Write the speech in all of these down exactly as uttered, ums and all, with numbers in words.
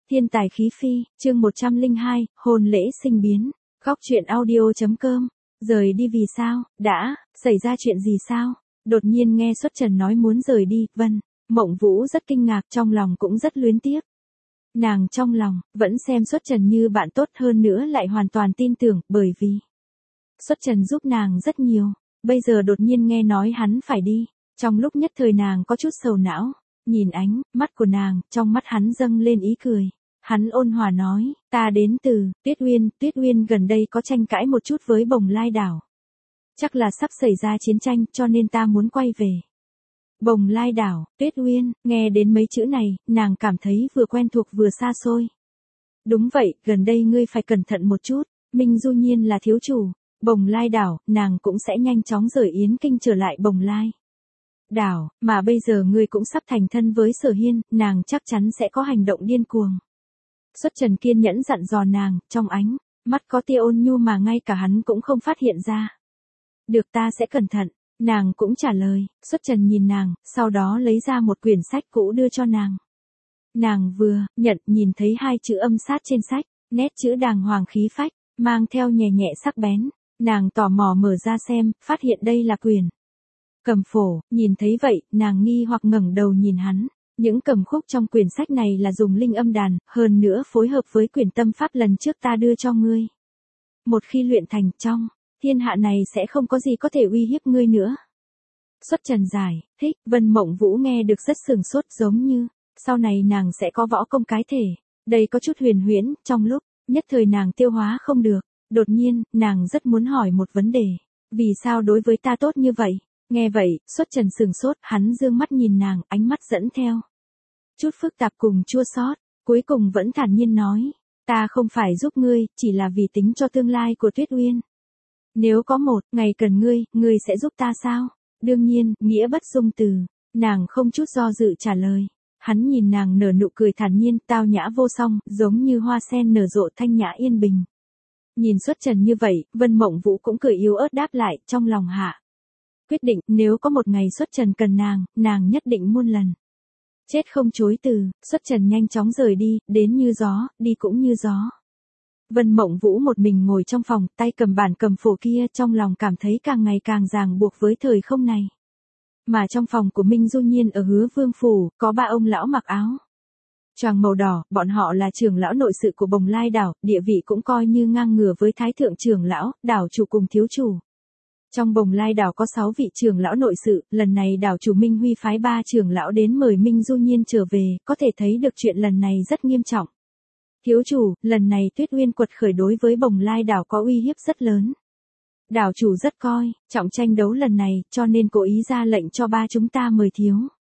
Thiên tài khí phi, chương một trăm lẻ hai, hôn lễ sinh biến. Góc truyện audio.com. Rời đi vì sao? Đã, xảy ra chuyện gì sao? Đột nhiên nghe Xuất Trần nói muốn rời đi, Vân Mộng Vũ rất kinh ngạc, trong lòng cũng rất luyến tiếc. Nàng trong lòng, vẫn xem Xuất Trần như bạn tốt, hơn nữa lại hoàn toàn tin tưởng, bởi vì Xuất Trần giúp nàng rất nhiều. Bây giờ đột nhiên nghe nói hắn phải đi. Trong lúc nhất thời nàng có chút sầu não. Nhìn ánh mắt của nàng, trong mắt hắn dâng lên ý cười. Hắn ôn hòa nói, ta đến từ Tuyết Uyên, Tuyết Uyên gần đây có tranh cãi một chút với Bồng Lai đảo. Chắc là sắp xảy ra chiến tranh, cho nên ta muốn quay về. Bồng Lai đảo, Tuyết Uyên, nghe đến mấy chữ này, nàng cảm thấy vừa quen thuộc vừa xa xôi. Đúng vậy, gần đây ngươi phải cẩn thận một chút, Minh Du Nhiên là thiếu chủ, Bồng Lai đảo, nàng cũng sẽ nhanh chóng rời Yến Kinh trở lại Bồng Lai đảo, mà bây giờ ngươi cũng sắp thành thân với Sở Hiên, nàng chắc chắn sẽ có hành động điên cuồng. Xuất Trần kiên nhẫn dặn dò nàng, trong ánh mắt có tia ôn nhu mà ngay cả hắn cũng không phát hiện ra. Được, ta sẽ cẩn thận, nàng cũng trả lời. Xuất Trần nhìn nàng, sau đó lấy ra một quyển sách cũ đưa cho nàng. Nàng vừa nhận, nhìn thấy hai chữ âm sát trên sách, nét chữ đàng hoàng khí phách, mang theo nhẹ nhẹ sắc bén. Nàng tò mò mở ra xem, phát hiện đây là quyển cầm phổ. Nhìn thấy vậy, nàng nghi hoặc ngẩng đầu nhìn hắn. Những cầm khúc trong quyển sách này là dùng linh âm đàn, hơn nữa phối hợp với quyển tâm pháp lần trước ta đưa cho ngươi. Một khi luyện thành, trong thiên hạ này sẽ không có gì có thể uy hiếp ngươi nữa. Xuất Trần giải thích. Vân Mộng Vũ nghe được rất sừng sốt, giống như sau này nàng sẽ có võ công cái thể. Đây có chút huyền huyễn, trong lúc nhất thời nàng tiêu hóa không được. Đột nhiên, nàng rất muốn hỏi một vấn đề. Vì sao đối với ta tốt như vậy? Nghe vậy, Xuất Trần sừng sốt, hắn dương mắt nhìn nàng, ánh mắt dẫn theo chút phức tạp cùng chua xót, cuối cùng vẫn thản nhiên nói, ta không phải giúp ngươi, chỉ là vì tính cho tương lai của Tuyết Uyên. Nếu có một ngày cần ngươi, ngươi sẽ giúp ta sao? Đương nhiên, nghĩa bất dung từ. Nàng không chút do dự trả lời. Hắn nhìn nàng nở nụ cười thản nhiên, tao nhã vô song, giống như hoa sen nở rộ thanh nhã yên bình. Nhìn Xuất Trần như vậy, Vân Mộng Vũ cũng cười yếu ớt đáp lại, trong lòng hạ quyết định, nếu có một ngày Xuất Trần cần nàng, nàng nhất định muôn lần chết không chối từ. Xuất Trần nhanh chóng rời đi, đến như gió, đi cũng như gió. Vân Mộng Vũ một mình ngồi trong phòng, tay cầm bản cầm phổ kia, trong lòng cảm thấy càng ngày càng ràng buộc với thời không này. Mà trong phòng của Minh Du Nhiên ở Hứa Vương phủ, có ba ông lão mặc áo choàng màu đỏ, bọn họ là trưởng lão nội sự của Bồng Lai đảo, địa vị cũng coi như ngang ngửa với Thái thượng trưởng lão, đảo chủ cùng thiếu chủ. Trong Bồng Lai đảo có sáu vị trưởng lão nội sự, lần này đảo chủ Minh Huy phái ba trưởng lão đến mời Minh Du Nhiên trở về, có thể thấy được chuyện lần này rất nghiêm trọng. Thiếu chủ, lần này Tuyết Uyên quật khởi đối với Bồng Lai đảo có uy hiếp rất lớn. Đảo chủ rất coi trọng tranh đấu lần này, cho nên cố ý ra lệnh cho ba chúng ta mời thiếu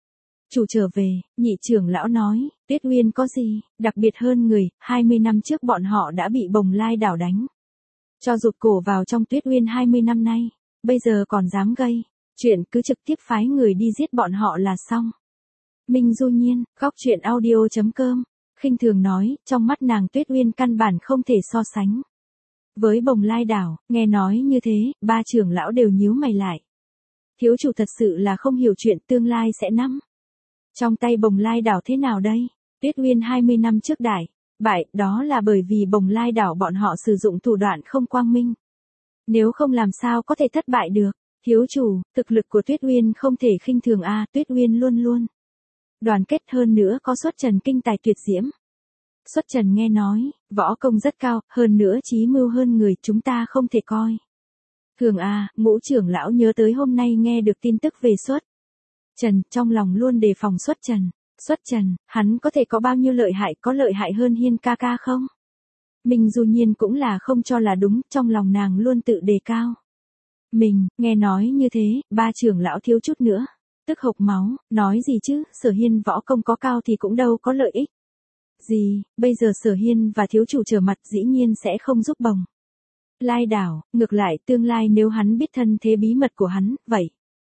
chủ trở về. Nhị trưởng lão nói, Tuyết Uyên có gì đặc biệt hơn người, hai mươi năm trước bọn họ đã bị Bồng Lai đảo đánh cho rụt cổ vào trong Tuyết Uyên hai mươi năm nay. Bây giờ còn dám gây chuyện, cứ trực tiếp phái người đi giết bọn họ là xong. Minh Du Nhiên, góc truyện audio.com, khinh thường nói, trong mắt nàng Tuyết Uyên căn bản không thể so sánh với Bồng Lai đảo. Nghe nói như thế, ba trưởng lão đều nhíu mày lại. Thiếu chủ thật sự là không hiểu chuyện tương lai sẽ nắm trong tay Bồng Lai đảo thế nào đây? Tuyết Uyên hai mươi năm trước đại bại, đó là bởi vì Bồng Lai đảo bọn họ sử dụng thủ đoạn không quang minh. Nếu không làm sao có thể thất bại được. Thiếu chủ, thực lực của Tuyết Uyên không thể khinh thường a, à, Tuyết Uyên luôn luôn đoàn kết, hơn nữa có Xuất Trần kinh tài tuyệt diễm. Xuất Trần nghe nói, võ công rất cao, hơn nữa trí mưu hơn người, chúng ta không thể coi thường a. À, ngũ trưởng lão nhớ tới hôm nay nghe được tin tức về Xuất Trần, trong lòng luôn đề phòng Xuất Trần. Xuất Trần, hắn có thể có bao nhiêu lợi hại, có lợi hại hơn Hiên ca ca không? Minh Du Nhiên cũng là không cho là đúng, trong lòng nàng luôn tự đề cao mình. Nghe nói như thế, ba trưởng lão thiếu chút nữa tức hộc máu, nói gì chứ, Sở Hiên võ công có cao thì cũng đâu có lợi ích gì, bây giờ Sở Hiên và thiếu chủ trở mặt dĩ nhiên sẽ không giúp Bồng Lai đảo, ngược lại tương lai nếu hắn biết thân thế bí mật của hắn, vậy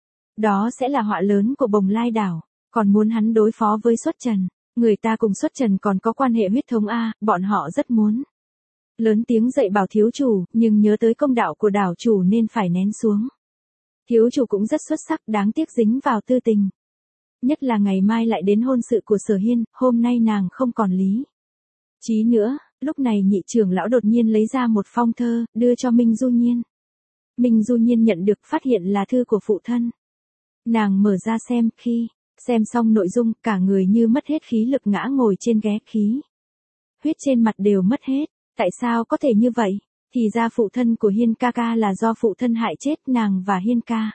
đó sẽ là họa lớn của Bồng Lai đảo. Còn muốn hắn đối phó với Xuất Trần, người ta cùng Xuất Trần còn có quan hệ huyết thống a, bọn họ rất muốn lớn tiếng dạy bảo thiếu chủ, nhưng nhớ tới công đạo của đảo chủ nên phải nén xuống. Thiếu chủ cũng rất xuất sắc, đáng tiếc dính vào tư tình. Nhất là ngày mai lại đến hôn sự của Sở Hiên, hôm nay nàng không còn lý Chí nữa, lúc này nhị trưởng lão đột nhiên lấy ra một phong thơ, đưa cho Minh Du Nhiên. Minh Du Nhiên nhận được phát hiện là thư của phụ thân. Nàng mở ra xem, khi xem xong nội dung, cả người như mất hết khí lực ngã ngồi trên ghế, khí huyết trên mặt đều mất hết. Tại sao có thể như vậy? Thì ra phụ thân của Hiên ca ca là do phụ thân hại chết nàng và Hiên ca.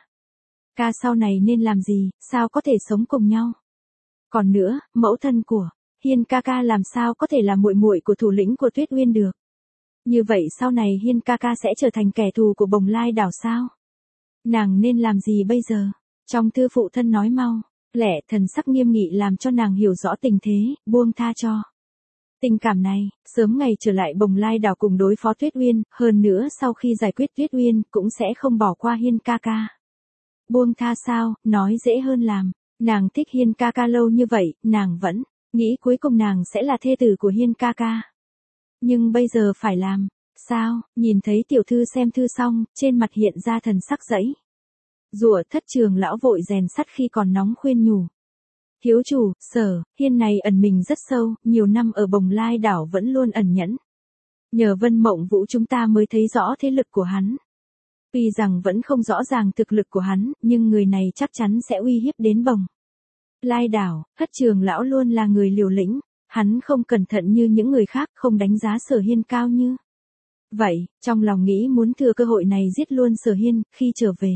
Ca sau này nên làm gì, sao có thể sống cùng nhau? Còn nữa, mẫu thân của Hiên ca ca làm sao có thể là muội muội của thủ lĩnh của Tuyết Uyên được? Như vậy sau này Hiên ca ca sẽ trở thành kẻ thù của Bồng Lai đảo sao? Nàng nên làm gì bây giờ? Trong thư phụ thân nói mau lẹ, thần sắc nghiêm nghị làm cho nàng hiểu rõ tình thế, buông tha cho tình cảm này, sớm ngày trở lại Bồng Lai đảo cùng đối phó Tuyết Uyên, hơn nữa sau khi giải quyết Tuyết Uyên, cũng sẽ không bỏ qua Hiên ca ca. Buông tha sao, nói dễ hơn làm. Nàng thích Hiên ca ca lâu như vậy, nàng vẫn nghĩ cuối cùng nàng sẽ là thê tử của Hiên ca ca. Nhưng bây giờ phải làm sao? Nhìn thấy tiểu thư xem thư xong, trên mặt hiện ra thần sắc dẫy dụa. Thất trường lão vội rèn sắt khi còn nóng khuyên nhủ. Thiếu chủ, Sở Hiên này ẩn mình rất sâu, nhiều năm ở Bồng Lai đảo vẫn luôn ẩn nhẫn. Nhờ Vân Mộng Vũ chúng ta mới thấy rõ thế lực của hắn. Tuy rằng vẫn không rõ ràng thực lực của hắn, nhưng người này chắc chắn sẽ uy hiếp đến Bồng Lai đảo. Thất trường lão luôn là người liều lĩnh, hắn không cẩn thận như những người khác, không đánh giá Sở Hiên cao như vậy, trong lòng nghĩ muốn thừa cơ hội này giết luôn Sở Hiên, khi trở về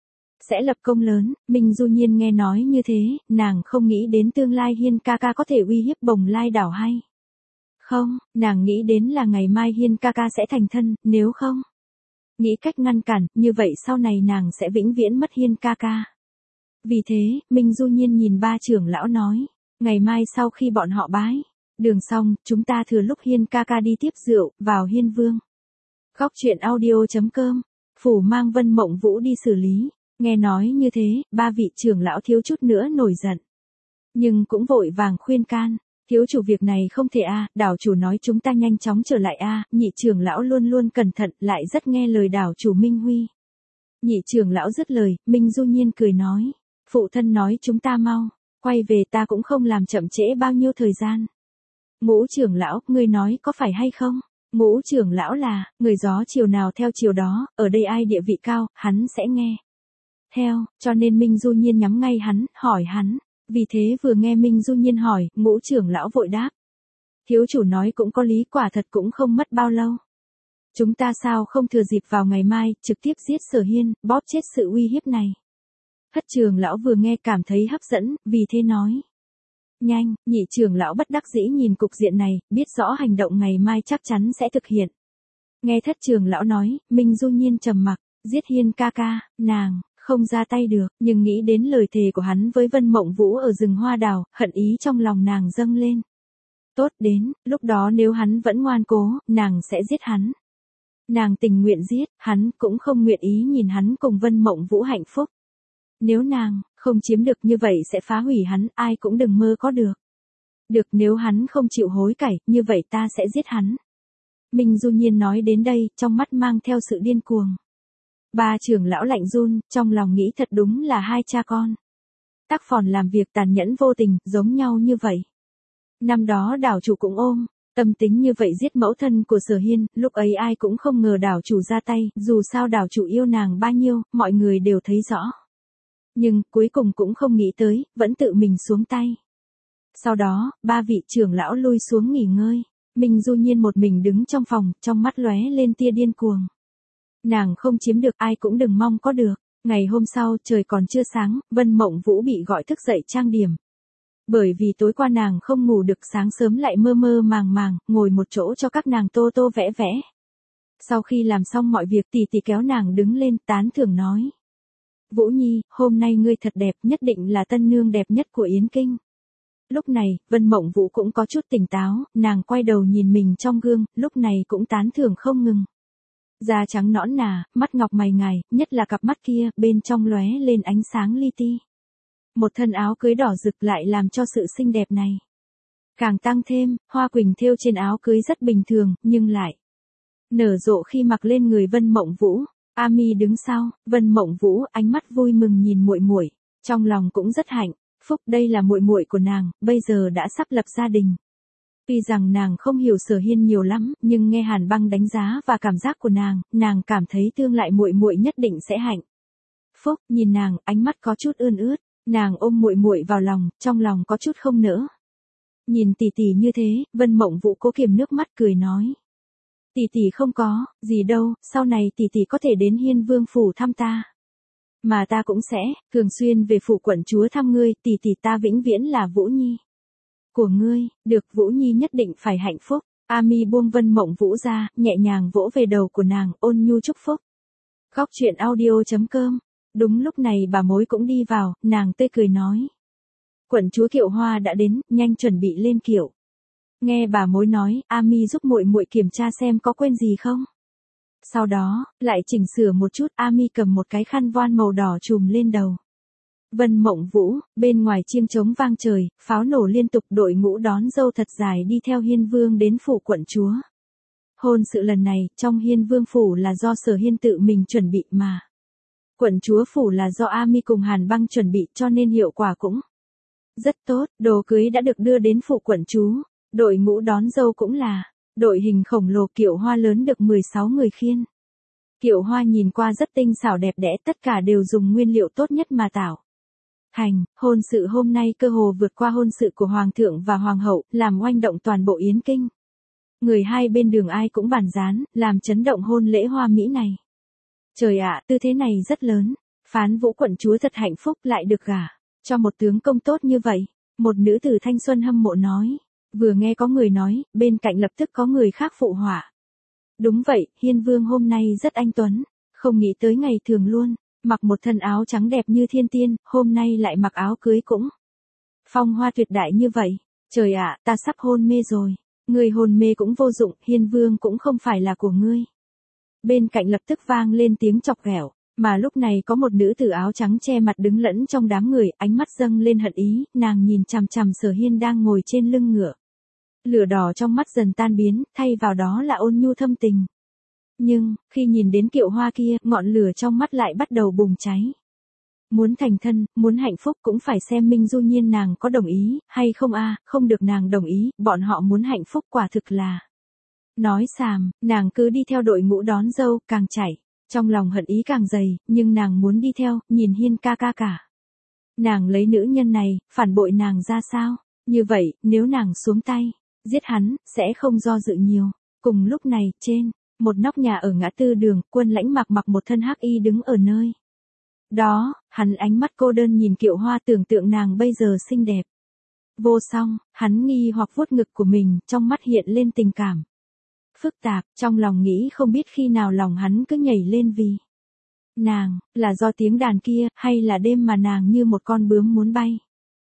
sẽ lập công lớn. Minh Du Nhiên nghe nói như thế, nàng không nghĩ đến tương lai Hiên ca ca có thể uy hiếp Bồng Lai đảo hay không, nàng nghĩ đến là ngày mai Hiên ca ca sẽ thành thân, nếu không nghĩ cách ngăn cản, như vậy sau này nàng sẽ vĩnh viễn mất Hiên ca ca. Vì thế, Minh Du Nhiên nhìn ba trưởng lão nói, ngày mai sau khi bọn họ bái đường xong, chúng ta thừa lúc Hiên ca ca đi tiếp rượu, vào Hiên Vương. Góc truyện audio.com, phủ mang Vân Mộng Vũ đi xử lý. Nghe nói như thế, ba vị trưởng lão thiếu chút nữa nổi giận. Nhưng cũng vội vàng khuyên can, thiếu chủ việc này không thể a, đảo chủ nói chúng ta nhanh chóng trở lại a, nhị trưởng lão luôn luôn cẩn thận, lại rất nghe lời đảo chủ Minh Huy. Nhị trưởng lão dứt lời, Minh Du Nhiên cười nói, phụ thân nói chúng ta mau quay về, ta cũng không làm chậm trễ bao nhiêu thời gian. Ngũ trưởng lão, ngươi nói có phải hay không? Ngũ trưởng lão là, người gió chiều nào theo chiều đó, ở đây ai địa vị cao, hắn sẽ nghe theo, cho nên Minh Du Nhiên nhắm ngay hắn, hỏi hắn. Vì thế vừa nghe Minh Du Nhiên hỏi, ngũ trưởng lão vội đáp. Thiếu chủ nói cũng có lý, quả thật cũng không mất bao lâu. Chúng ta sao không thừa dịp vào ngày mai, trực tiếp giết Sở Hiên, bóp chết sự uy hiếp này. Thất trưởng lão vừa nghe cảm thấy hấp dẫn, vì thế nói. Nhanh, nhị trưởng lão bất đắc dĩ nhìn cục diện này, biết rõ hành động ngày mai chắc chắn sẽ thực hiện. Nghe thất trưởng lão nói, Minh Du Nhiên trầm mặc, giết Hiên ca ca, nàng không ra tay được, nhưng nghĩ đến lời thề của hắn với Vân Mộng Vũ ở rừng hoa đào, hận ý trong lòng nàng dâng lên. Tốt đến, lúc đó nếu hắn vẫn ngoan cố, nàng sẽ giết hắn. Nàng tình nguyện giết, hắn cũng không nguyện ý nhìn hắn cùng Vân Mộng Vũ hạnh phúc. Nếu nàng không chiếm được như vậy sẽ phá hủy hắn, ai cũng đừng mơ có được. Được, nếu hắn không chịu hối cải, như vậy ta sẽ giết hắn. Minh Du Nhiên nói đến đây, trong mắt mang theo sự điên cuồng. Ba trưởng lão lạnh run, trong lòng nghĩ thật đúng là hai cha con. Tác phòn làm việc tàn nhẫn vô tình, giống nhau như vậy. Năm đó đảo chủ cũng ôm tâm tính như vậy giết mẫu thân của Sở Hiên, lúc ấy ai cũng không ngờ đảo chủ ra tay, dù sao đảo chủ yêu nàng bao nhiêu, mọi người đều thấy rõ. Nhưng, cuối cùng cũng không nghĩ tới, vẫn tự mình xuống tay. Sau đó, ba vị trưởng lão lui xuống nghỉ ngơi. Minh Du Nhiên một mình đứng trong phòng, trong mắt lóe lên tia điên cuồng. Nàng không chiếm được, ai cũng đừng mong có được. Ngày hôm sau, trời còn chưa sáng, Vân Mộng Vũ bị gọi thức dậy trang điểm. Bởi vì tối qua nàng không ngủ được, sáng sớm lại mơ mơ màng màng, ngồi một chỗ cho các nàng tô tô vẽ vẽ. Sau khi làm xong mọi việc, tỷ tỷ kéo nàng đứng lên, tán thưởng nói. Vũ Nhi, hôm nay ngươi thật đẹp, nhất định là tân nương đẹp nhất của Yến Kinh. Lúc này, Vân Mộng Vũ cũng có chút tỉnh táo, nàng quay đầu nhìn mình trong gương, lúc này cũng tán thưởng không ngừng. Da trắng nõn nà, mắt ngọc mày ngài, nhất là cặp mắt kia, bên trong lóe lên ánh sáng li ti. Một thân áo cưới đỏ rực lại làm cho sự xinh đẹp này càng tăng thêm, hoa quỳnh thêu trên áo cưới rất bình thường, nhưng lại nở rộ khi mặc lên người Vân Mộng Vũ. A Mi đứng sau, Vân Mộng Vũ ánh mắt vui mừng nhìn muội muội, trong lòng cũng rất hạnh phúc, đây là muội muội của nàng, bây giờ đã sắp lập gia đình. Tuy rằng nàng không hiểu Sở Hiên nhiều lắm, nhưng nghe Hàn Băng đánh giá và cảm giác của nàng, nàng cảm thấy tương lai muội muội nhất định sẽ hạnh phúc. Nhìn nàng, ánh mắt có chút ươn ướt, nàng ôm muội muội vào lòng, trong lòng có chút không nỡ. Nhìn tỷ tỷ như thế, Vân Mộng Vũ cố kiềm nước mắt cười nói: "Tỷ tỷ không có gì đâu, sau này tỷ tỷ có thể đến Hiên Vương phủ thăm ta. Mà ta cũng sẽ thường xuyên về phủ quận chúa thăm ngươi, tỷ tỷ ta vĩnh viễn là Vũ Nhi của ngươi, được Vũ Nhi nhất định phải hạnh phúc." A Mi buông Vân Mộng Vũ ra, nhẹ nhàng vỗ về đầu của nàng, ôn nhu chúc phúc. Góc truyện audio chấm com. Đúng lúc này bà mối cũng đi vào, nàng tươi cười nói: "Quận chúa Kiệu Hoa đã đến, nhanh chuẩn bị lên kiệu." Nghe bà mối nói, A Mi giúp muội muội kiểm tra xem có quên gì không. Sau đó, lại chỉnh sửa một chút, A Mi cầm một cái khăn voan màu đỏ trùm lên đầu. Vân Mộng Vũ, bên ngoài chiêng trống vang trời, pháo nổ liên tục, đội ngũ đón dâu thật dài đi theo Hiên Vương đến phủ quận chúa. Hôn sự lần này, trong Hiên Vương phủ là do Sở Hiên tự mình chuẩn bị mà. Quận chúa phủ là do A Mi cùng Hàn Băng chuẩn bị, cho nên hiệu quả cũng rất tốt. Đồ cưới đã được đưa đến phủ quận chúa, đội ngũ đón dâu cũng là đội hình khổng lồ, kiệu hoa lớn được mười sáu người khiêng. Kiệu hoa nhìn qua rất tinh xảo đẹp đẽ, tất cả đều dùng nguyên liệu tốt nhất mà tạo thành. Hôn sự hôm nay cơ hồ vượt qua hôn sự của hoàng thượng và hoàng hậu, làm oanh động toàn bộ Yến Kinh. Người hai bên đường ai cũng bàn dán, làm chấn động hôn lễ hoa mỹ này. Trời ạ, tư thế này rất lớn. Phán Vũ quận chúa thật hạnh phúc, lại được gả cho một tướng công tốt như vậy. Một nữ tử thanh xuân hâm mộ nói. Vừa nghe có người nói, bên cạnh lập tức có người khác phụ họa. Đúng vậy, Hiên Vương hôm nay rất anh tuấn, không nghĩ tới ngày thường luôn, mặc một thân áo trắng đẹp như thiên tiên, hôm nay lại mặc áo cưới cũng phong hoa tuyệt đại như vậy. Trời ạ, ta sắp hôn mê rồi. Người hôn mê cũng vô dụng, Hiên Vương cũng không phải là của ngươi. Bên cạnh lập tức vang lên tiếng chọc ghẹo, mà lúc này có một nữ tử áo trắng che mặt đứng lẫn trong đám người, ánh mắt dâng lên hận ý, nàng nhìn chằm chằm Sở Hiên đang ngồi trên lưng ngựa. Lửa đỏ trong mắt dần tan biến, thay vào đó là ôn nhu thâm tình. Nhưng, khi nhìn đến kiệu hoa kia, ngọn lửa trong mắt lại bắt đầu bùng cháy. Muốn thành thân, muốn hạnh phúc cũng phải xem Minh Du Nhiên nàng có đồng ý, hay không a. Không được nàng đồng ý, bọn họ muốn hạnh phúc quả thực là nói xàm. Nàng cứ đi theo đội ngũ đón dâu, càng chảy, trong lòng hận ý càng dày, nhưng nàng muốn đi theo, nhìn Hiên ca ca cả. Nàng lấy nữ nhân này, phản bội nàng ra sao? Như vậy, nếu nàng xuống tay giết hắn, sẽ không do dự nhiều. Cùng lúc này, trên một nóc nhà ở ngã tư đường, Quân Lãnh mặc mặc một thân hắc y đứng ở nơi đó, hắn ánh mắt cô đơn nhìn kiệu hoa, tưởng tượng nàng bây giờ xinh đẹp vô song. Hắn nghi hoặc vuốt ngực của mình, trong mắt hiện lên tình cảm phức tạp, trong lòng nghĩ không biết khi nào lòng hắn cứ nhảy lên vì nàng, là do tiếng đàn kia, hay là đêm mà nàng như một con bướm muốn bay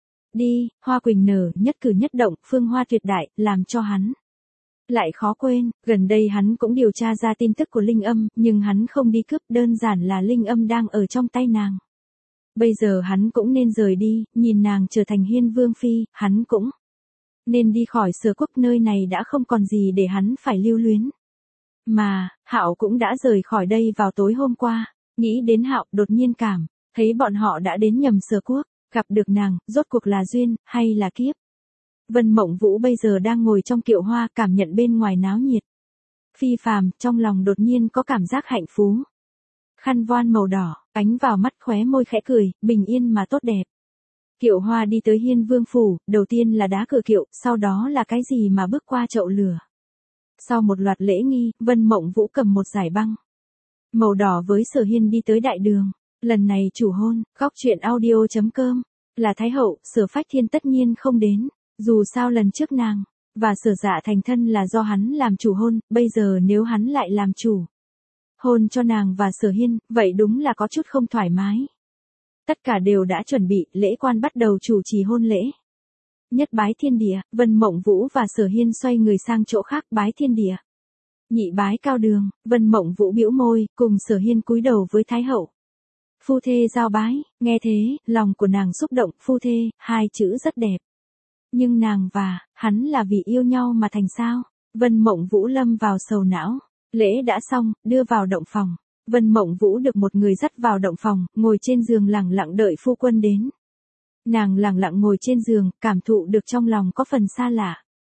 đi. Hoa quỳnh nở, nhất cử nhất động, phương hoa tuyệt đại, làm cho hắn lại khó quên. Gần đây hắn cũng điều tra ra tin tức của Linh Âm, nhưng hắn không đi cướp, đơn giản là Linh Âm đang ở trong tay nàng. Bây giờ hắn cũng nên rời đi, nhìn nàng trở thành Hiên Vương phi, hắn cũng nên đi khỏi Sở Quốc, nơi này đã không còn gì để hắn phải lưu luyến. Mà, Hạo cũng đã rời khỏi đây vào tối hôm qua. Nghĩ đến Hạo, đột nhiên cảm thấy bọn họ đã đến nhầm Sở Quốc. Gặp được nàng, rốt cuộc là duyên, hay là kiếp? Vân Mộng Vũ bây giờ đang ngồi trong kiệu hoa, cảm nhận bên ngoài náo nhiệt phi phàm, trong lòng đột nhiên có cảm giác hạnh phú. Khăn voan màu đỏ, ánh vào mắt, khóe môi khẽ cười, bình yên mà tốt đẹp. Kiệu hoa đi tới Hiên Vương phủ, đầu tiên là đá cửa kiệu, sau đó là cái gì mà bước qua chậu lửa. Sau một loạt lễ nghi, Vân Mộng Vũ cầm một dải băng màu đỏ với Sở Hiên đi tới đại đường. Lần này chủ hôn, góc truyện audio chấm com, là Thái hậu, Sở Phách Thiên tất nhiên không đến. Dù sao lần trước nàng và Sở Dạ thành thân là do hắn làm chủ hôn, bây giờ nếu hắn lại làm chủ hôn cho nàng và Sở Hiên, vậy đúng là có chút không thoải mái. Tất cả đều đã chuẩn bị, lễ quan bắt đầu chủ trì hôn lễ. Nhất bái thiên địa, Vân Mộng Vũ và Sở Hiên xoay người sang chỗ khác, bái thiên địa. Nhị bái cao đường, Vân Mộng Vũ bĩu môi, cùng Sở Hiên cúi đầu với Thái hậu. Phu thê giao bái, nghe thế, lòng của nàng xúc động, phu thê, hai chữ rất đẹp. Nhưng nàng và hắn là vì yêu nhau mà thành sao? Vân Mộng Vũ lâm vào sầu não. Lễ đã xong, đưa vào động phòng. Vân Mộng Vũ được một người dắt vào động phòng, ngồi trên giường lặng lặng đợi phu quân đến. Nàng lặng lặng ngồi trên giường, cảm thụ được trong lòng có phần xa lạ.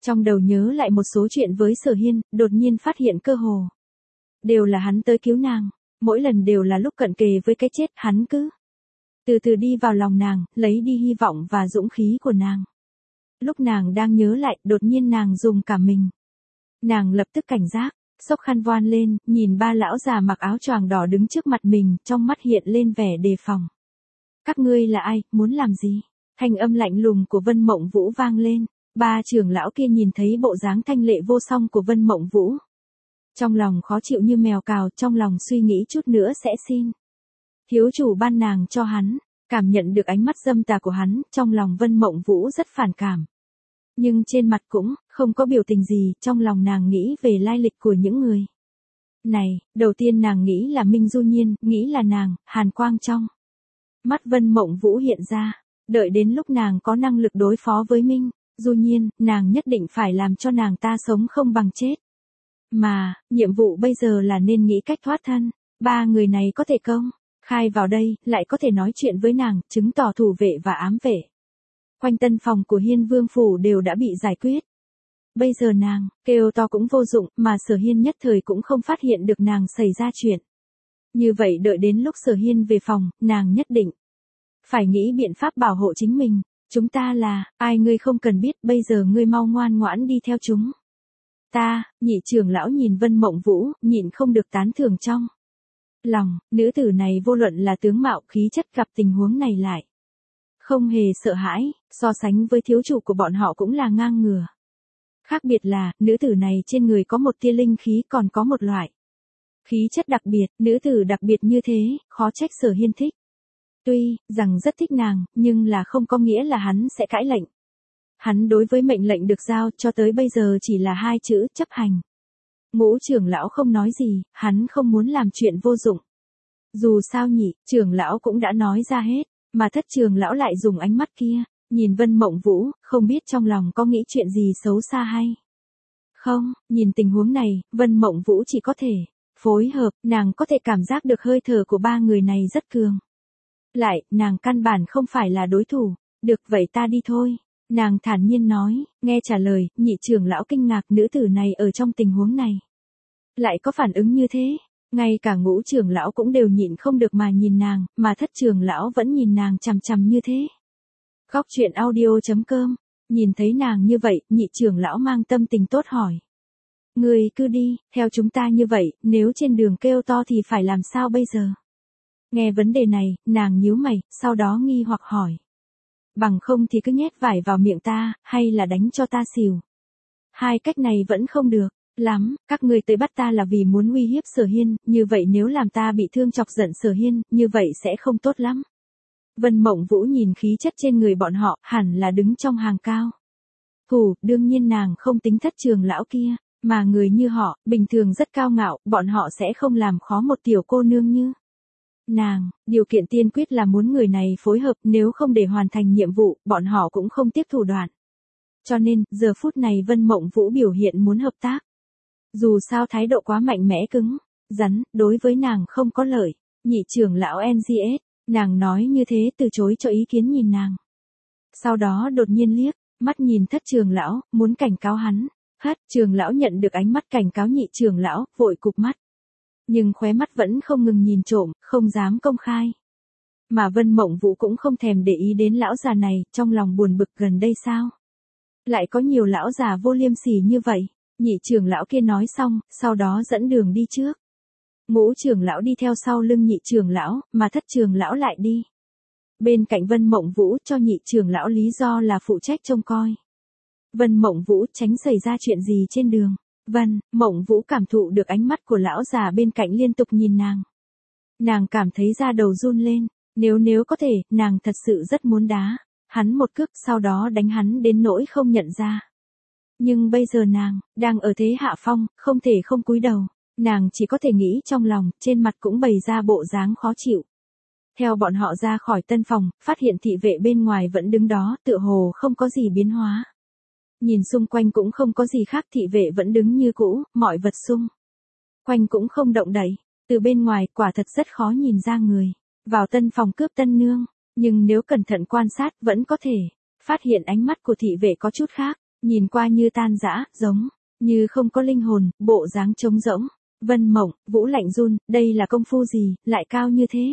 Trong đầu nhớ lại một số chuyện với Sở Hiên, đột nhiên phát hiện cơ hồ. Đều là hắn tới cứu nàng, mỗi lần đều là lúc cận kề với cái chết, hắn cứ từ từ đi vào lòng nàng, lấy đi hy vọng và dũng khí của nàng. Lúc nàng đang nhớ lại, đột nhiên nàng dùng cả mình. Nàng lập tức cảnh giác, xốc khăn voan lên, nhìn ba lão già mặc áo choàng đỏ đứng trước mặt mình, trong mắt hiện lên vẻ đề phòng. Các ngươi là ai, muốn làm gì? Thanh âm lạnh lùng của Vân Mộng Vũ vang lên. Ba trưởng lão kia nhìn thấy bộ dáng thanh lệ vô song của Vân Mộng Vũ. Trong lòng khó chịu như mèo cào, trong lòng suy nghĩ chút nữa sẽ xin thiếu chủ ban nàng cho hắn. Cảm nhận được ánh mắt dâm tà của hắn, trong lòng Vân Mộng Vũ rất phản cảm. Nhưng trên mặt cũng không có biểu tình gì, trong lòng nàng nghĩ về lai lịch của những người này. Đầu tiên nàng nghĩ là Minh Du Nhiên, nghĩ là nàng, hàn quang trong mắt Vân Mộng Vũ hiện ra. Đợi đến lúc nàng có năng lực đối phó với Minh Du Nhiên, nàng nhất định phải làm cho nàng ta sống không bằng chết. Mà, nhiệm vụ bây giờ là nên nghĩ cách thoát thân. Ba người này có thể công khai vào đây, lại có thể nói chuyện với nàng, chứng tỏ thủ vệ và ám vệ quanh tân phòng của Hiên Vương phủ đều đã bị giải quyết. Bây giờ nàng kêu to cũng vô dụng, mà Sở Hiên nhất thời cũng không phát hiện được nàng xảy ra chuyện. Như vậy đợi đến lúc Sở Hiên về phòng, nàng nhất định phải nghĩ biện pháp bảo hộ chính mình. Chúng ta là ai ngươi không cần biết, bây giờ ngươi mau ngoan ngoãn đi theo chúng ta. Nhị trưởng lão nhìn Vân Mộng Vũ, nhịn không được tán thưởng trong lòng. Nữ tử này vô luận là tướng mạo, khí chất, gặp tình huống này lại không hề sợ hãi, so sánh với thiếu chủ của bọn họ cũng là ngang ngửa. Khác biệt là, nữ tử này trên người có một tia linh khí, còn có một loại khí chất đặc biệt. Nữ tử đặc biệt như thế, khó trách Sở Hiên thích. Tuy rằng rất thích nàng, nhưng là không có nghĩa là hắn sẽ cãi lệnh. Hắn đối với mệnh lệnh được giao cho tới bây giờ chỉ là hai chữ, chấp hành. Ngũ trưởng lão không nói gì, hắn không muốn làm chuyện vô dụng. Dù sao nhị trưởng lão cũng đã nói ra hết, mà thất trưởng lão lại dùng ánh mắt kia nhìn Vân Mộng Vũ, không biết trong lòng có nghĩ chuyện gì xấu xa hay không. Nhìn tình huống này, Vân Mộng Vũ chỉ có thể phối hợp. Nàng có thể cảm giác được hơi thở của ba người này rất cường. Lại, nàng căn bản không phải là đối thủ. Được vậy ta đi thôi. Nàng thản nhiên nói. Nghe trả lời, nhị trưởng lão kinh ngạc, nữ tử này ở trong tình huống này lại có phản ứng như thế. Ngay cả ngũ trưởng lão cũng đều nhịn không được mà nhìn nàng, mà thất trưởng lão vẫn nhìn nàng chằm chằm như thế. Góc truyện audio chấm com. Nhìn thấy nàng như vậy, nhị trưởng lão mang tâm tình tốt hỏi. Ngươi cứ đi, theo chúng ta như vậy, nếu trên đường kêu to thì phải làm sao bây giờ? Nghe vấn đề này, nàng nhíu mày, sau đó nghi hoặc hỏi. Bằng không thì cứ nhét vải vào miệng ta, hay là đánh cho ta xỉu. Hai cách này vẫn không được lắm, các ngươi tới bắt ta là vì muốn uy hiếp Sở Hiên, như vậy nếu làm ta bị thương chọc giận Sở Hiên, như vậy sẽ không tốt lắm. Vân Mộng Vũ nhìn khí chất trên người bọn họ, hẳn là đứng trong hàng cao thủ. Đương nhiên nàng không tính thất trưởng lão kia, mà người như họ, bình thường rất cao ngạo, bọn họ sẽ không làm khó một tiểu cô nương như nàng. Điều kiện tiên quyết là muốn người này phối hợp, nếu không để hoàn thành nhiệm vụ, bọn họ cũng không tiếp thủ đoạn. Cho nên, giờ phút này Vân Mộng Vũ biểu hiện muốn hợp tác. Dù sao thái độ quá mạnh mẽ cứng rắn, đối với nàng không có lợi. Nhị trưởng lão en giê ét, nàng nói như thế từ chối cho ý kiến nhìn nàng. Sau đó đột nhiên liếc mắt nhìn thất trưởng lão, muốn cảnh cáo hắn. Thất trưởng lão nhận được ánh mắt cảnh cáo nhị trưởng lão, vội cụp mắt. Nhưng khóe mắt vẫn không ngừng nhìn trộm, không dám công khai. Mà Vân Mộng Vũ cũng không thèm để ý đến lão già này, trong lòng buồn bực gần đây sao lại có nhiều lão già vô liêm sỉ như vậy. Nhị trưởng lão kia nói xong, sau đó dẫn đường đi trước. Ngũ trưởng lão đi theo sau lưng nhị trưởng lão, mà thất trưởng lão lại đi bên cạnh Vân Mộng Vũ, cho nhị trưởng lão lý do là phụ trách trông coi Vân Mộng Vũ, tránh xảy ra chuyện gì trên đường. Vân Mộng Vũ cảm thụ được ánh mắt của lão già bên cạnh liên tục nhìn nàng. Nàng cảm thấy da đầu run lên, nếu nếu có thể, nàng thật sự rất muốn đá hắn một cước, sau đó đánh hắn đến nỗi không nhận ra. Nhưng bây giờ nàng đang ở thế hạ phong, không thể không cúi đầu. Nàng chỉ có thể nghĩ trong lòng, trên mặt cũng bày ra bộ dáng khó chịu. Theo bọn họ ra khỏi tân phòng, phát hiện thị vệ bên ngoài vẫn đứng đó, tựa hồ không có gì biến hóa. Nhìn xung quanh cũng không có gì khác, thị vệ vẫn đứng như cũ, mọi vật xung quanh cũng không động đậy. Từ bên ngoài, quả thật rất khó nhìn ra người vào tân phòng cướp tân nương. Nhưng nếu cẩn thận quan sát, vẫn có thể phát hiện ánh mắt của thị vệ có chút khác. Nhìn qua như tan rã, giống như không có linh hồn, bộ dáng trống rỗng. Vân Mộng Vũ lạnh run, đây là công phu gì, lại cao như thế?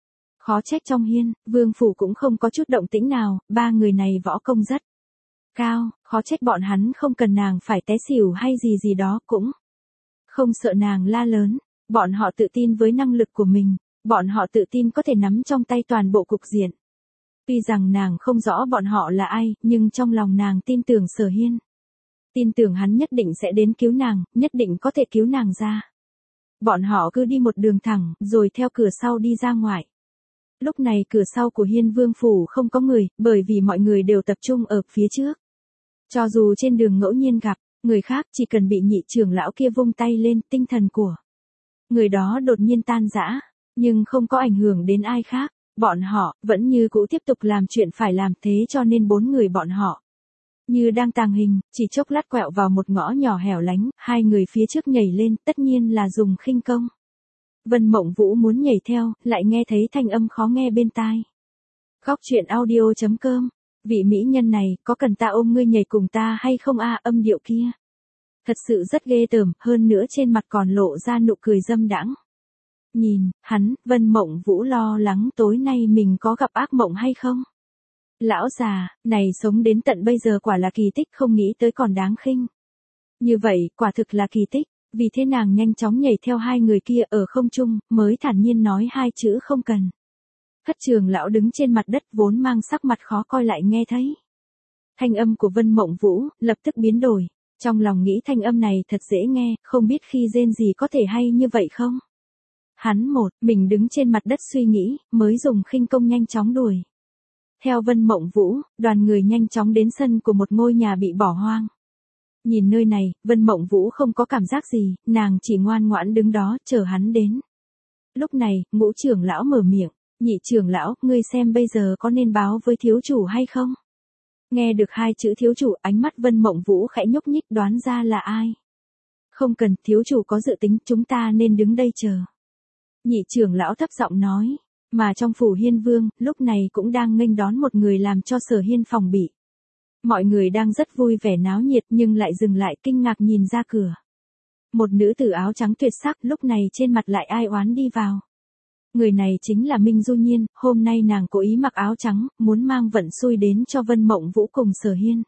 Khó trách trong hiên, vương phủ cũng không có chút động tĩnh nào, ba người này võ công rất cao, khó trách bọn hắn không cần nàng phải té xỉu hay gì gì đó cũng không sợ nàng la lớn, bọn họ tự tin với năng lực của mình, bọn họ tự tin có thể nắm trong tay toàn bộ cục diện. Tuy rằng nàng không rõ bọn họ là ai, nhưng trong lòng nàng tin tưởng Sở Hiên. Tin tưởng hắn nhất định sẽ đến cứu nàng, nhất định có thể cứu nàng ra. Bọn họ cứ đi một đường thẳng, rồi theo cửa sau đi ra ngoài. Lúc này cửa sau của Hiên Vương Phủ không có người, bởi vì mọi người đều tập trung ở phía trước. Cho dù trên đường ngẫu nhiên gặp người khác, chỉ cần bị nhị trưởng lão kia vung tay lên, tinh thần của người đó đột nhiên tan rã, nhưng không có ảnh hưởng đến ai khác. Bọn họ vẫn như cũ tiếp tục làm chuyện phải làm, thế cho nên bốn người bọn họ như đang tàng hình, chỉ chốc lát quẹo vào một ngõ nhỏ hẻo lánh, hai người phía trước nhảy lên, tất nhiên là dùng khinh công. Vân Mộng Vũ muốn nhảy theo, lại nghe thấy thanh âm khó nghe bên tai. Góc truyện audio chấm com, vị mỹ nhân này, có cần ta ôm ngươi nhảy cùng ta hay không a? Âm điệu kia thật sự rất ghê tởm, hơn nữa trên mặt còn lộ ra nụ cười dâm đãng. Nhìn hắn, Vân Mộng Vũ lo lắng tối nay mình có gặp ác mộng hay không. Lão già này sống đến tận bây giờ quả là kỳ tích, không nghĩ tới còn đáng khinh. Như vậy, quả thực là kỳ tích, vì thế nàng nhanh chóng nhảy theo hai người kia ở không trung, mới thản nhiên nói hai chữ không cần. Thất trường lão đứng trên mặt đất vốn mang sắc mặt khó coi lại nghe thấy thanh âm của Vân Mộng Vũ, lập tức biến đổi, trong lòng nghĩ thanh âm này thật dễ nghe, không biết khi rên gì có thể hay như vậy không. Hắn một, mình đứng trên mặt đất suy nghĩ, mới dùng khinh công nhanh chóng đuổi theo Vân Mộng Vũ, đoàn người nhanh chóng đến sân của một ngôi nhà bị bỏ hoang. Nhìn nơi này, Vân Mộng Vũ không có cảm giác gì, nàng chỉ ngoan ngoãn đứng đó, chờ hắn đến. Lúc này, ngũ trưởng lão mở miệng, nhị trưởng lão, ngươi xem bây giờ có nên báo với thiếu chủ hay không? Nghe được hai chữ thiếu chủ, ánh mắt Vân Mộng Vũ khẽ nhúc nhích, đoán ra là ai. Không cần, thiếu chủ có dự tính, chúng ta nên đứng đây chờ. Nhị trưởng lão thấp giọng nói, mà trong phủ Hiên Vương, lúc này cũng đang nghênh đón một người làm cho Sở Hiên phòng bị. Mọi người đang rất vui vẻ náo nhiệt nhưng lại dừng lại kinh ngạc nhìn ra cửa. Một nữ tử áo trắng tuyệt sắc lúc này trên mặt lại ai oán đi vào. Người này chính là Minh Du Nhiên, hôm nay nàng cố ý mặc áo trắng, muốn mang vận xui đến cho Vân Mộng Vũ cùng Sở Hiên.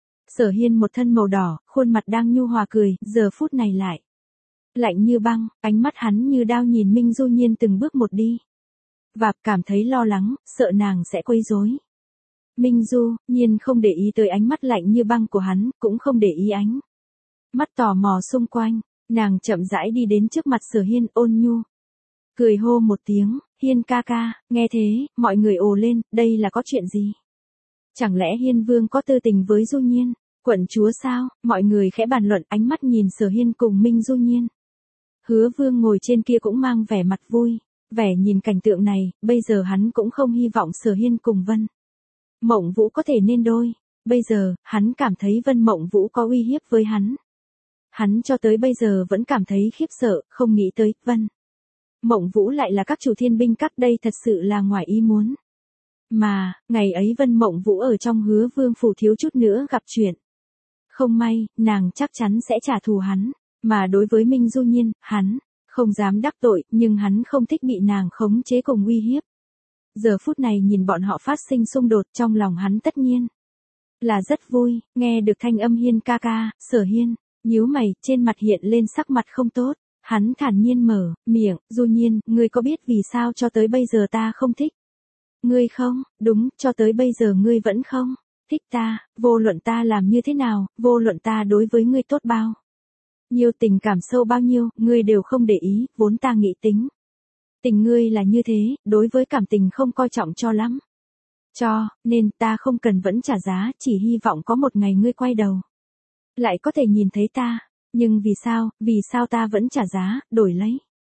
Sở Hiên một thân màu đỏ, khuôn mặt đang nhu hòa cười, giờ phút này lại lạnh như băng, ánh mắt hắn như đao nhìn Minh Du Nhiên từng bước một đi. Và cảm thấy lo lắng, sợ nàng sẽ quấy rối. Minh Du Nhiên không để ý tới ánh mắt lạnh như băng của hắn, cũng không để ý ánh mắt tò mò xung quanh, nàng chậm rãi đi đến trước mặt Sở Hiên, ôn nhu cười hô một tiếng, Hiên ca ca. Nghe thế, mọi người ồ lên, đây là có chuyện gì? Chẳng lẽ Hiên Vương có tư tình với Du Nhiên, quận chúa sao? Mọi người khẽ bàn luận, ánh mắt nhìn Sở Hiên cùng Minh Du Nhiên. Hứa Vương ngồi trên kia cũng mang vẻ mặt vui, vẻ nhìn cảnh tượng này, bây giờ hắn cũng không hy vọng Sở Hiên cùng Vân Mộng Vũ có thể nên đôi, bây giờ, hắn cảm thấy Vân Mộng Vũ có uy hiếp với hắn. Hắn cho tới bây giờ vẫn cảm thấy khiếp sợ, không nghĩ tới, Vân Mộng Vũ lại là các chủ thiên binh các, đây thật sự là ngoài ý muốn. Mà, ngày ấy Vân Mộng Vũ ở trong Hứa Vương phủ thiếu chút nữa gặp chuyện. Không may, nàng chắc chắn sẽ trả thù hắn, mà đối với Minh Du Nhiên, hắn không dám đắc tội, nhưng hắn không thích bị nàng khống chế cùng uy hiếp. Giờ phút này nhìn bọn họ phát sinh xung đột, trong lòng hắn tất nhiên là rất vui, nghe được thanh âm Hiên ca ca. Sở Hiên nhíu mày, trên mặt hiện lên sắc mặt không tốt, hắn thản nhiên mở miệng, Du Nhiên, ngươi có biết vì sao cho tới bây giờ ta không thích ngươi không? Đúng, cho tới bây giờ ngươi vẫn không thích ta, vô luận ta làm như thế nào, vô luận ta đối với ngươi tốt bao nhiều, tình cảm sâu bao nhiêu, ngươi đều không để ý, vốn ta nghĩ tính tình ngươi là như thế, đối với cảm tình không coi trọng cho lắm. Cho nên ta không cần vẫn trả giá, chỉ hy vọng có một ngày ngươi quay đầu lại có thể nhìn thấy ta. Nhưng vì sao, vì sao ta vẫn trả giá, đổi lấy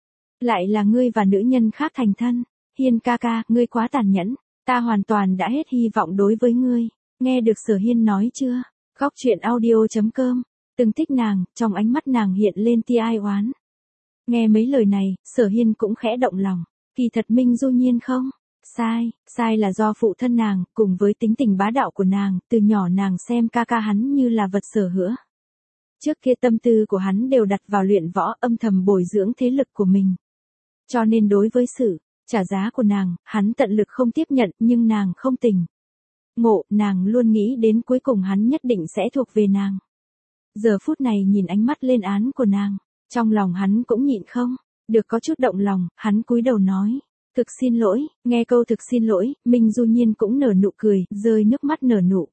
lại là ngươi và nữ nhân khác thành thân? Hiên ca ca, ngươi quá tàn nhẫn, ta hoàn toàn đã hết hy vọng đối với ngươi. Nghe được Sở Hiên nói chưa? Góc truyện audio chấm com, từng thích nàng, trong ánh mắt nàng hiện lên tia ai oán. Nghe mấy lời này, Sở Hiên cũng khẽ động lòng, kỳ thật Minh Du Nhiên không Sai, sai là do phụ thân nàng, cùng với tính tình bá đạo của nàng, từ nhỏ nàng xem ca ca hắn như là vật sở hữu. Trước kia tâm tư của hắn đều đặt vào luyện võ, âm thầm bồi dưỡng thế lực của mình. Cho nên đối với sự trả giá của nàng, hắn tận lực không tiếp nhận, nhưng nàng không tỉnh ngộ, nàng luôn nghĩ đến cuối cùng hắn nhất định sẽ thuộc về nàng. Giờ phút này nhìn ánh mắt lên án của nàng, trong lòng hắn cũng nhịn không được có chút động lòng, hắn cúi đầu nói, thực xin lỗi. Nghe câu thực xin lỗi, Minh Du Nhiên cũng nở nụ cười, rơi nước mắt nở nụ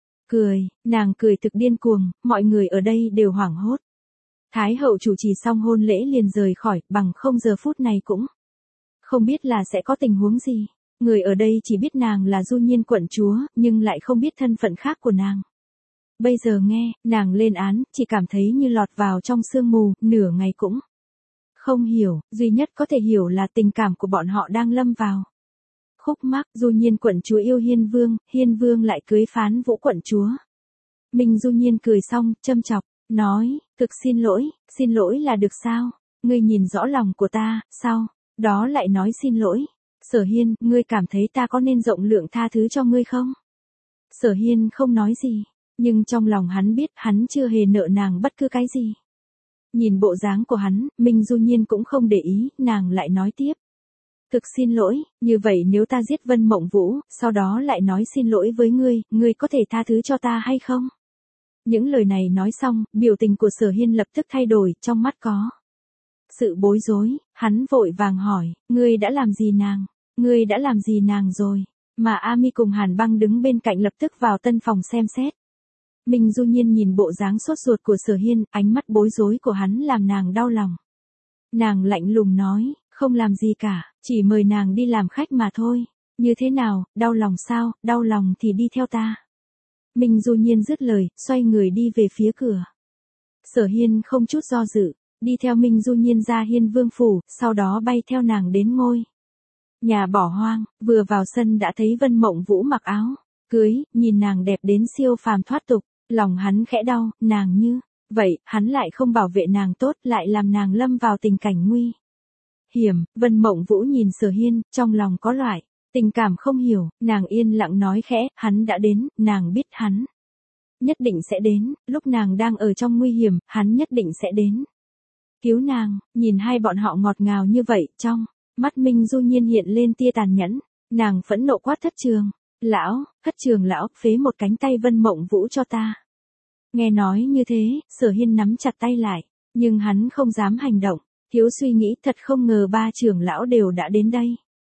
cười, nàng cười thực điên cuồng, mọi người ở đây đều hoảng hốt. Thái hậu chủ trì xong hôn lễ liền rời khỏi, bằng không giờ phút này cũng không biết là sẽ có tình huống gì. Người ở đây chỉ biết nàng là Du Nhiên quận chúa, nhưng lại không biết thân phận khác của nàng. Bây giờ nghe, nàng lên án, chỉ cảm thấy như lọt vào trong sương mù, nửa ngày cũng không hiểu, duy nhất có thể hiểu là tình cảm của bọn họ đang lâm vào khúc mắc. Du Nhiên quận chúa yêu Hiên Vương, Hiên Vương lại cưới Phán Vũ quận chúa. Minh Du Nhiên cười xong, châm chọc, nói, thực xin lỗi, xin lỗi là được sao? Ngươi nhìn rõ lòng của ta, sau đó lại nói xin lỗi. Sở Hiên, ngươi cảm thấy ta có nên rộng lượng tha thứ cho ngươi không? Sở Hiên không nói gì, nhưng trong lòng hắn biết hắn chưa hề nợ nàng bất cứ cái gì. Nhìn bộ dáng của hắn, Minh Du Nhiên cũng không để ý, nàng lại nói tiếp. Thực xin lỗi, như vậy nếu ta giết Vân Mộng Vũ, sau đó lại nói xin lỗi với ngươi, ngươi có thể tha thứ cho ta hay không? Những lời này nói xong, biểu tình của Sở Hiên lập tức thay đổi, trong mắt có sự bối rối, hắn vội vàng hỏi, ngươi đã làm gì nàng? Ngươi đã làm gì nàng rồi? Mà Ami cùng Hàn Băng đứng bên cạnh lập tức vào tân phòng xem xét. Minh Du Nhiên nhìn bộ dáng sốt ruột của Sở Hiên, ánh mắt bối rối của hắn làm nàng đau lòng. Nàng lạnh lùng nói, không làm gì cả, chỉ mời nàng đi làm khách mà thôi. Như thế nào, đau lòng sao, đau lòng thì đi theo ta. Minh Du Nhiên dứt lời, xoay người đi về phía cửa. Sở Hiên không chút do dự, đi theo Minh Du Nhiên ra Hiên Vương phủ, sau đó bay theo nàng đến ngôi nhà bỏ hoang, vừa vào sân đã thấy Vân Mộng Vũ mặc áo cưới, nhìn nàng đẹp đến siêu phàm thoát tục, lòng hắn khẽ đau, nàng như vậy, hắn lại không bảo vệ nàng tốt, lại làm nàng lâm vào tình cảnh nguy hiểm. Vân Mộng Vũ nhìn Sở Hiên, trong lòng có loại tình cảm không hiểu, nàng yên lặng nói khẽ, hắn đã đến, nàng biết hắn nhất định sẽ đến, lúc nàng đang ở trong nguy hiểm, hắn nhất định sẽ đến cứu nàng. Nhìn hai bọn họ ngọt ngào như vậy, trong mắt Minh Du Nhiên hiện lên tia tàn nhẫn, nàng phẫn nộ quát Thất Trường lão, Thất Trường lão, phế một cánh tay Vân Mộng Vũ cho ta. Nghe nói như thế, Sở Hiên nắm chặt tay lại, nhưng hắn không dám hành động, thiếu suy nghĩ, thật không ngờ ba trưởng lão đều đã đến đây.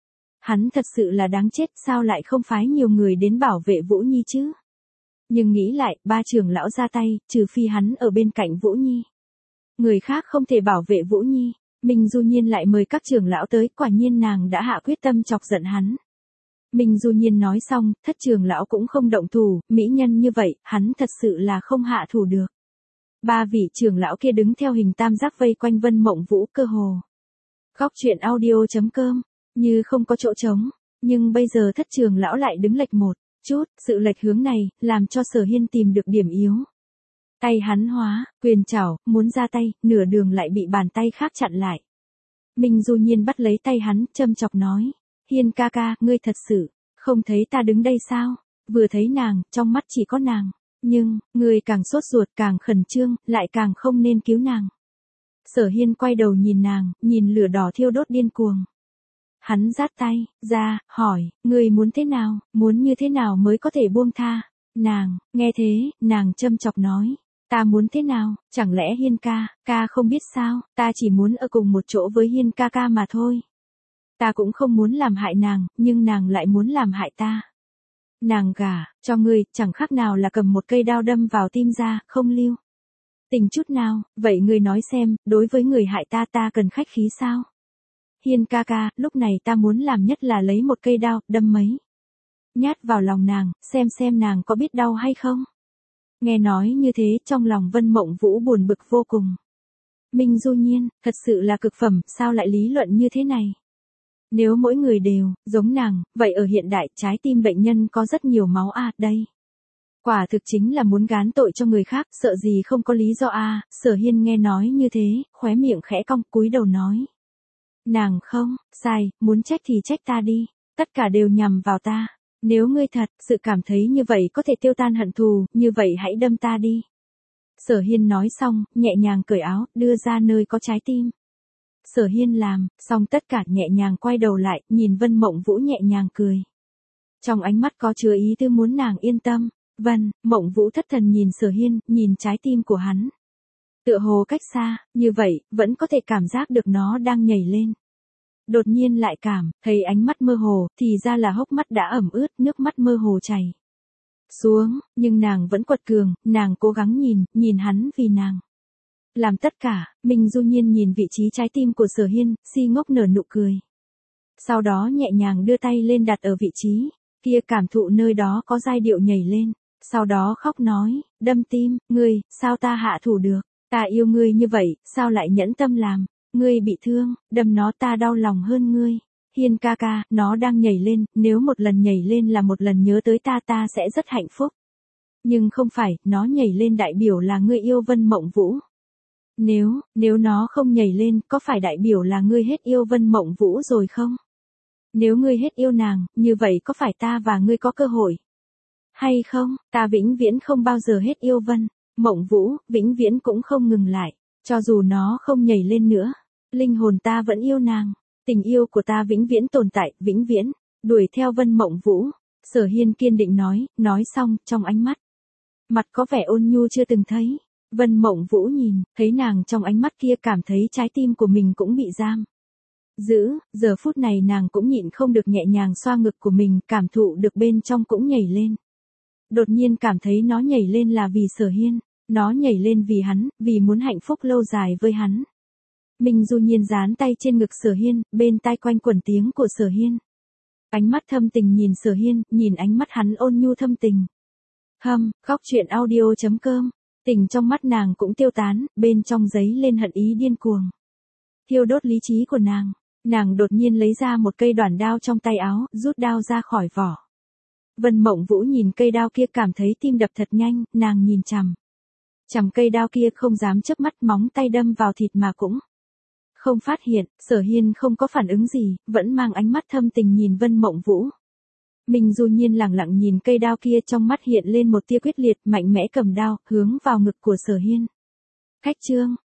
Hắn thật sự là đáng chết, sao lại không phái nhiều người đến bảo vệ Vũ Nhi chứ? Nhưng nghĩ lại, ba trưởng lão ra tay, trừ phi hắn ở bên cạnh Vũ Nhi, người khác không thể bảo vệ Vũ Nhi. Minh Du Nhiên lại mời các trưởng lão tới, quả nhiên nàng đã hạ quyết tâm chọc giận hắn. Minh Du Nhiên nói xong, Thất Trường lão cũng không động thủ, mỹ nhân như vậy, hắn thật sự là không hạ thủ được. Ba vị trưởng lão kia đứng theo hình tam giác vây quanh Vân Mộng Vũ, cơ hồ góc truyện audio chấm com, như không có chỗ trống, nhưng bây giờ Thất Trường lão lại đứng lệch một chút, sự lệch hướng này làm cho Sở Hiên tìm được điểm yếu. Tay hắn hóa quyền chảo, muốn ra tay, nửa đường lại bị bàn tay khác chặn lại. Minh Du Nhiên bắt lấy tay hắn, châm chọc nói, Hiên ca ca, ngươi thật sự không thấy ta đứng đây sao? Vừa thấy nàng, trong mắt chỉ có nàng, nhưng ngươi càng sốt ruột, càng khẩn trương, lại càng không nên cứu nàng. Sở Hiên quay đầu nhìn nàng, nhìn lửa đỏ thiêu đốt điên cuồng. Hắn giắt tay ra, hỏi, ngươi muốn thế nào, muốn như thế nào mới có thể buông tha nàng? Nghe thế, nàng châm chọc nói, ta muốn thế nào, chẳng lẽ Hiên ca, ca không biết sao, ta chỉ muốn ở cùng một chỗ với Hiên ca ca mà thôi. Ta cũng không muốn làm hại nàng, nhưng nàng lại muốn làm hại ta. Nàng gả cho ngươi, chẳng khác nào là cầm một cây đao đâm vào tim ra, không lưu tình chút nào. Vậy ngươi nói xem, đối với người hại ta, ta cần khách khí sao? Hiên ca ca, lúc này ta muốn làm nhất là lấy một cây đao, đâm mấy nhát vào lòng nàng, xem xem nàng có biết đau hay không. Nghe nói như thế, trong lòng Vân Mộng Vũ buồn bực vô cùng. Minh Du Nhiên, thật sự là cực phẩm, sao lại lý luận như thế này? Nếu mỗi người đều giống nàng, vậy ở hiện đại, trái tim bệnh nhân có rất nhiều máu a, à, đây quả thực chính là muốn gán tội cho người khác, sợ gì không có lý do a. À. Sở Hiên nghe nói như thế, khóe miệng khẽ cong, cúi đầu nói, nàng không sai, muốn trách thì trách ta đi, tất cả đều nhằm vào ta. Nếu ngươi thật sự cảm thấy như vậy có thể tiêu tan hận thù, như vậy hãy đâm ta đi. Sở Hiên nói xong, nhẹ nhàng cởi áo, đưa ra nơi có trái tim. Sở Hiên làm, xong tất cả nhẹ nhàng quay đầu lại, nhìn Vân Mộng Vũ nhẹ nhàng cười. Trong ánh mắt có chứa ý tư muốn nàng yên tâm. Vân, Mộng Vũ thất thần nhìn Sở Hiên, nhìn trái tim của hắn. Tựa hồ cách xa, như vậy, vẫn có thể cảm giác được nó đang nhảy lên. Đột nhiên lại cảm, thấy ánh mắt mơ hồ, thì ra là hốc mắt đã ẩm ướt, nước mắt mơ hồ chảy xuống, nhưng nàng vẫn quật cường, nàng cố gắng nhìn, nhìn hắn vì nàng. Làm tất cả, Minh Du Nhiên nhìn vị trí trái tim của Sở Hiên, si ngốc nở nụ cười. Sau đó nhẹ nhàng đưa tay lên đặt ở vị trí, kia cảm thụ nơi đó có giai điệu nhảy lên. Sau đó khóc nói, đâm tim, ngươi, sao ta hạ thủ được, ta yêu ngươi như vậy, sao lại nhẫn tâm làm, ngươi bị thương, đâm nó ta đau lòng hơn ngươi. Hiên ca ca, nó đang nhảy lên, nếu một lần nhảy lên là một lần nhớ tới ta ta sẽ rất hạnh phúc. Nhưng không phải, nó nhảy lên đại biểu là ngươi yêu Vân Mộng Vũ. Nếu, nếu nó không nhảy lên, có phải đại biểu là ngươi hết yêu Vân Mộng Vũ rồi không? Nếu ngươi hết yêu nàng, như vậy có phải ta và ngươi có cơ hội? Hay không, ta vĩnh viễn không bao giờ hết yêu Vân Mộng Vũ, vĩnh viễn cũng không ngừng lại, cho dù nó không nhảy lên nữa. Linh hồn ta vẫn yêu nàng, tình yêu của ta vĩnh viễn tồn tại, vĩnh viễn, đuổi theo Vân Mộng Vũ. Sở Hiên kiên định nói, nói xong, trong ánh mắt. Mặt có vẻ ôn nhu chưa từng thấy. Vân Mộng Vũ nhìn, thấy nàng trong ánh mắt kia cảm thấy trái tim của mình cũng bị giam giữ, giờ phút này nàng cũng nhịn không được nhẹ nhàng xoa ngực của mình, cảm thụ được bên trong cũng nhảy lên. Đột nhiên cảm thấy nó nhảy lên là vì Sở Hiên, nó nhảy lên vì hắn, vì muốn hạnh phúc lâu dài với hắn. Minh Du Nhiên dán tay trên ngực Sở Hiên, bên tai quanh quẩn tiếng của Sở Hiên. Ánh mắt thâm tình nhìn Sở Hiên, nhìn ánh mắt hắn ôn nhu thâm tình. Hâm, khóc chuyện audio chấm com. Tình trong mắt nàng cũng tiêu tán, bên trong giấy lên hận ý điên cuồng. Thiêu đốt lý trí của nàng. Nàng đột nhiên lấy ra một cây đoản đao trong tay áo, rút đao ra khỏi vỏ. Vân Mộng Vũ nhìn cây đao kia cảm thấy tim đập thật nhanh, nàng nhìn chằm. Chằm cây đao kia không dám chớp mắt, móng tay đâm vào thịt mà cũng không phát hiện. Sở Hiên không có phản ứng gì, vẫn mang ánh mắt thâm tình nhìn Vân Mộng Vũ. Minh Du Nhiên lặng lặng nhìn cây đao kia, trong mắt hiện lên một tia quyết liệt, mạnh mẽ cầm đao, hướng vào ngực của Sở Hiên. Khách chương.